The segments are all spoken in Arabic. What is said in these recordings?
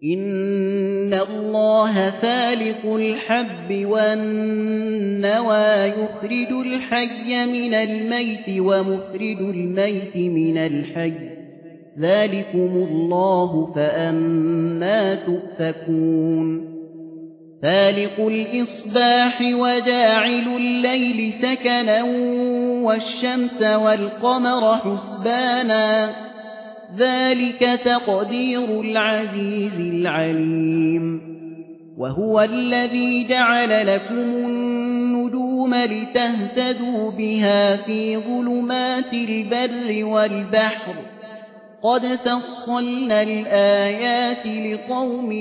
إن الله فالق الحب والنوى يخرج الحي من الميت ومخرج الميت من الحي ذلكم الله فأنى تؤفكون فالق الإصباح وجاعل الليل سكنا والشمس والقمر حسبانا ذلك تقدير العزيز العليم وهو الذي جعل لكم النجوم لتهتدوا بها في ظلمات البر والبحر قد فصلنا الآيات لقوم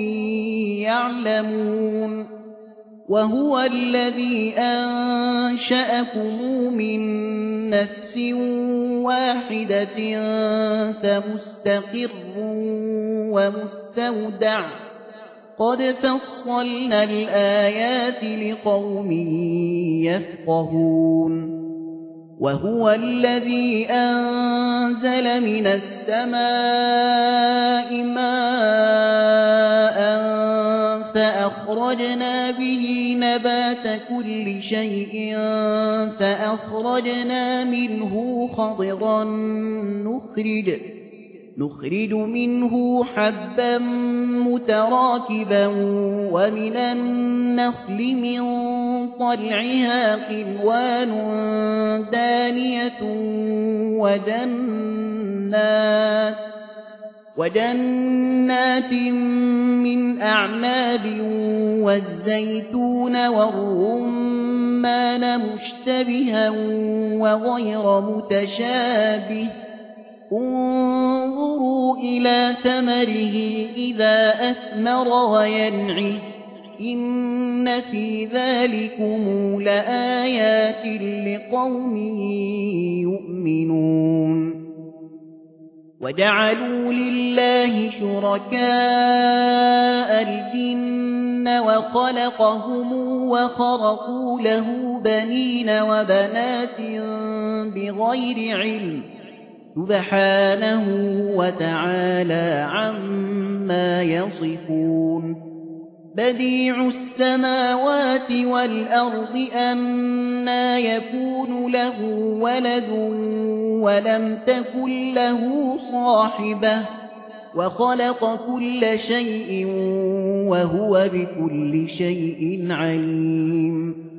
يعلمون وهو الذي أنشأكم من نفس واحدة فمستقر ومستودع قد فصلنا الآيات لقوم يفقهون وهو الذي أنزل من السماء ماء فأخرجنا به نبات كل شيء فأخرجنا منه خضرا نخرج منه حبا متراكبا ومن النخل من طلعها قنوان دانية وجنات من أعناب والزيتون والرمان مشتبها وغير متشابه انظروا إلى ثمره إذا أثمر وينعه إن في ذلكم لآيات لقوم يؤمنون وجعلوا لله شركاء الجن وخلقهم وخرقوا له بنين وبنات بغير علم سبحانه وتعالى عما يصفون بديع السماوات والأرض أنى يكون له ولد ولم تكن له صاحبة وخلق كل شيء وهو بكل شيء عليم